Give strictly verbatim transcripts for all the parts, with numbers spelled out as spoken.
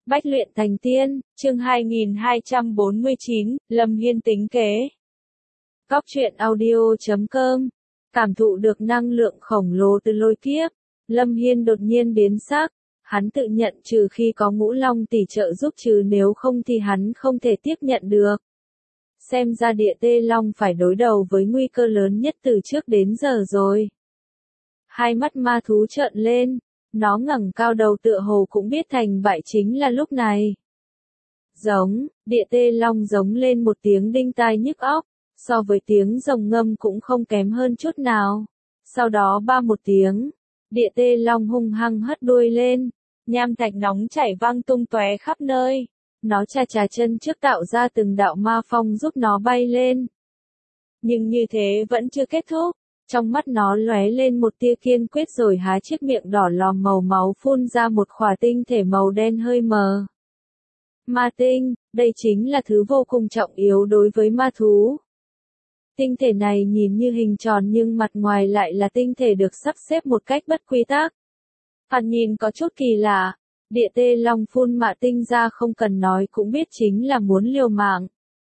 Bách luyện thành tiên, chương hai nghìn hai trăm bốn mươi chín, Lâm Hiên tính kế. Góc truyện audio chấm com. Cảm thụ được năng lượng khổng lồ từ lôi kiếp, Lâm Hiên đột nhiên biến sắc, hắn tự nhận trừ khi có Ngũ Long tỷ trợ giúp trừ nếu không thì hắn không thể tiếp nhận được. Xem ra địa tê long phải đối đầu với nguy cơ lớn nhất từ trước đến giờ rồi. Hai mắt ma thú trợn lên. Nó ngẩng cao đầu tựa hồ cũng biết thành bại chính là lúc này. Giống, địa tê long giống lên một tiếng đinh tai nhức óc, so với tiếng rồng ngâm cũng không kém hơn chút nào. Sau đó ba một tiếng, địa tê long hung hăng hất đuôi lên, nham thạch nóng chảy văng tung tóe khắp nơi. Nó chà chà chân trước tạo ra từng đạo ma phong giúp nó bay lên. Nhưng như thế vẫn chưa kết thúc. Trong mắt nó lóe lên một tia kiên quyết rồi há chiếc miệng đỏ lòm màu máu phun ra một khỏa tinh thể màu đen hơi mờ. Ma tinh, đây chính là thứ vô cùng trọng yếu đối với ma thú. Tinh thể này nhìn như hình tròn nhưng mặt ngoài lại là tinh thể được sắp xếp một cách bất quy tắc. Thoạt nhìn có chút kỳ lạ, địa tê long phun mạ tinh ra không cần nói cũng biết chính là muốn liều mạng.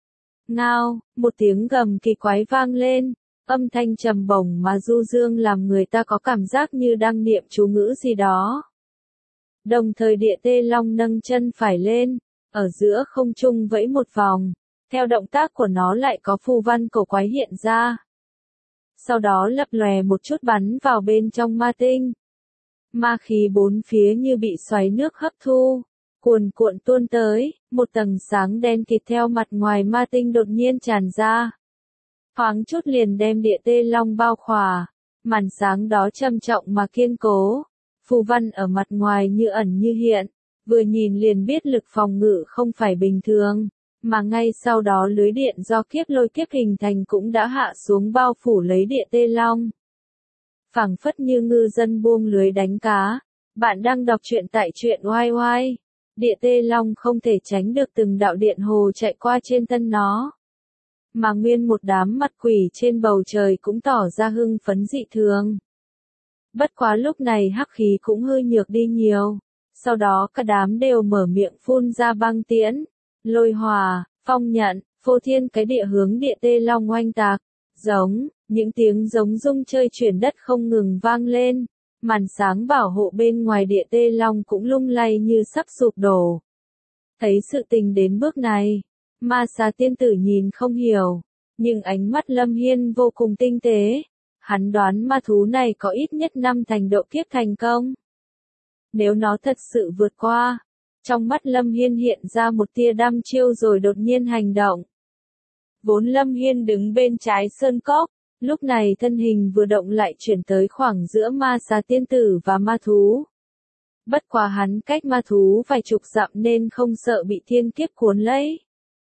Ngao, một tiếng gầm kỳ quái vang lên. Âm thanh trầm bổng mà du dương làm người ta có cảm giác như đang niệm chú ngữ gì đó. Đồng thời địa tê long nâng chân phải lên, ở giữa không trung vẫy một vòng, theo động tác của nó lại có phù văn cổ quái hiện ra. Sau đó lập lòe một chút bắn vào bên trong ma tinh. Ma khí bốn phía như bị xoáy nước hấp thu, cuồn cuộn tuôn tới, một tầng sáng đen kịt theo mặt ngoài ma tinh đột nhiên tràn ra. Thoáng chút liền đem địa tê long bao khỏa, màn sáng đó trầm trọng mà kiên cố, phù văn ở mặt ngoài như ẩn như hiện, vừa nhìn liền biết lực phòng ngự không phải bình thường, mà ngay sau đó lưới điện do kiếp lôi kiếp hình thành cũng đã hạ xuống bao phủ lấy địa tê long. Phảng phất như ngư dân buông lưới đánh cá, bạn đang đọc truyện tại truyện oai oai, địa tê long không thể tránh được từng đạo điện hồ chạy qua trên thân nó. Mà nguyên một đám mặt quỷ trên bầu trời cũng tỏ ra hưng phấn dị thường. Bất quá lúc này hắc khí cũng hơi nhược đi nhiều, sau đó cả đám đều mở miệng phun ra băng tiễn, lôi hòa, phong nhận, phô thiên cái địa hướng địa tê long oanh tạc, giống, những tiếng giống rung chơi chuyển đất không ngừng vang lên, màn sáng bảo hộ bên ngoài địa tê long cũng lung lay như sắp sụp đổ. Thấy sự tình đến bước này, Ma Xà tiên tử nhìn không hiểu, nhưng ánh mắt Lâm Hiên vô cùng tinh tế. Hắn đoán ma thú này có ít nhất năm thành độ kiếp thành công. Nếu nó thật sự vượt qua, trong mắt Lâm Hiên hiện ra một tia đăm chiêu rồi đột nhiên hành động. Vốn Lâm Hiên đứng bên trái sơn cốc, lúc này thân hình vừa động lại chuyển tới khoảng giữa Ma Xà tiên tử và ma thú. Bất quá hắn cách ma thú vài chục dặm nên không sợ bị thiên kiếp cuốn lấy.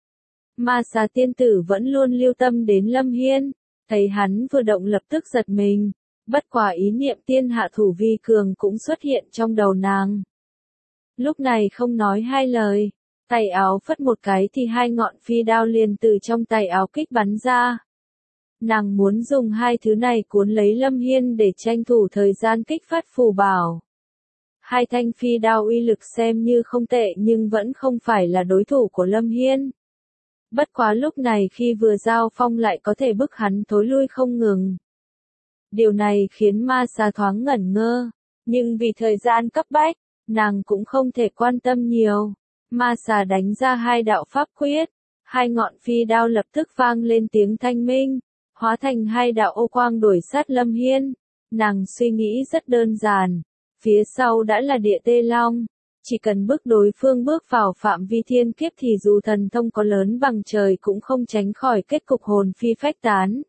Ma Xà tiên tử vẫn luôn lưu tâm đến Lâm Hiên, thấy hắn vừa động lập tức giật mình, bất quả ý niệm tiên hạ thủ vi cường cũng xuất hiện trong đầu nàng. Lúc này không nói hai lời, tay áo phất một cái thì hai ngọn phi đao liền từ trong tay áo kích bắn ra. Nàng muốn dùng hai thứ này cuốn lấy Lâm Hiên để tranh thủ thời gian kích phát phù bảo. Hai thanh phi đao uy lực xem như không tệ nhưng vẫn không phải là đối thủ của Lâm Hiên. Bất quá lúc này khi vừa giao phong lại có thể bức hắn thối lui không ngừng. Điều này khiến Ma Xà thoáng ngẩn ngơ, nhưng vì thời gian cấp bách, nàng cũng không thể quan tâm nhiều. Ma Xà đánh ra hai đạo pháp quyết, hai ngọn phi đao lập tức vang lên tiếng thanh minh, hóa thành hai đạo ô quang đuổi sát Lâm Hiên. Nàng suy nghĩ rất đơn giản, phía sau đã là địa tê long. Chỉ cần bước đối phương bước vào phạm vi thiên kiếp thì dù thần thông có lớn bằng trời cũng không tránh khỏi kết cục hồn phi phách tán.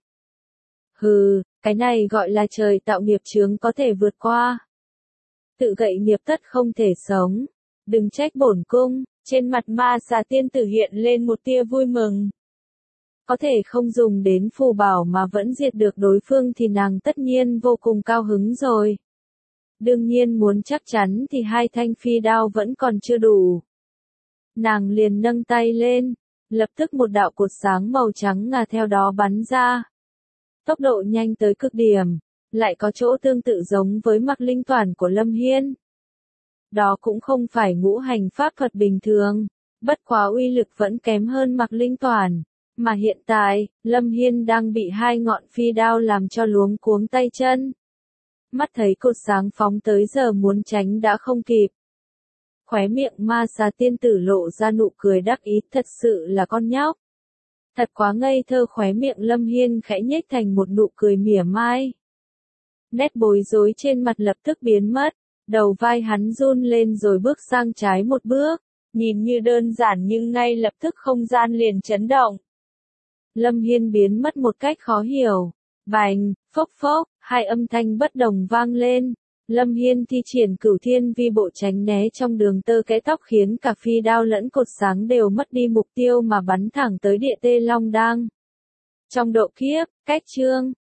Hừ, cái này gọi là trời tạo nghiệp chướng có thể vượt qua. Tự gậy nghiệp tất không thể sống. Đừng trách bổn cung, trên mặt Ma Xà tiên tử hiện lên một tia vui mừng. Có thể không dùng đến phù bảo mà vẫn diệt được đối phương thì nàng tất nhiên vô cùng cao hứng rồi. Đương nhiên muốn chắc chắn thì hai thanh phi đao vẫn còn chưa đủ. Nàng liền nâng tay lên, lập tức một đạo cột sáng màu trắng ngà theo đó bắn ra. Tốc độ nhanh tới cực điểm, lại có chỗ tương tự giống với mặc linh toản của Lâm Hiên. Đó cũng không phải ngũ hành pháp thuật bình thường, bất quá uy lực vẫn kém hơn Mạc Linh Toàn. Mà hiện tại, Lâm Hiên đang bị hai ngọn phi đao làm cho luống cuống tay chân. Mắt thấy cột sáng phóng tới giờ muốn tránh đã không kịp. Khóe miệng ma xà tiên tử lộ ra nụ cười đắc ý, thật sự là con nhóc. Thật quá ngây thơ, khóe miệng Lâm Hiên khẽ nhếch thành một nụ cười mỉa mai. Nét bối rối trên mặt lập tức biến mất, đầu vai hắn run lên rồi bước sang trái một bước, nhìn như đơn giản nhưng ngay lập tức không gian liền chấn động. Lâm Hiên biến mất một cách khó hiểu, bành, phốc phốc, hai âm thanh bất đồng vang lên. Lâm Hiên thi triển cửu thiên vi bộ tránh né trong đường tơ kẽ tóc khiến cả phi đao lẫn cột sáng đều mất đi mục tiêu mà bắn thẳng tới địa tê long đang. Trong độ kiếp, cách chương,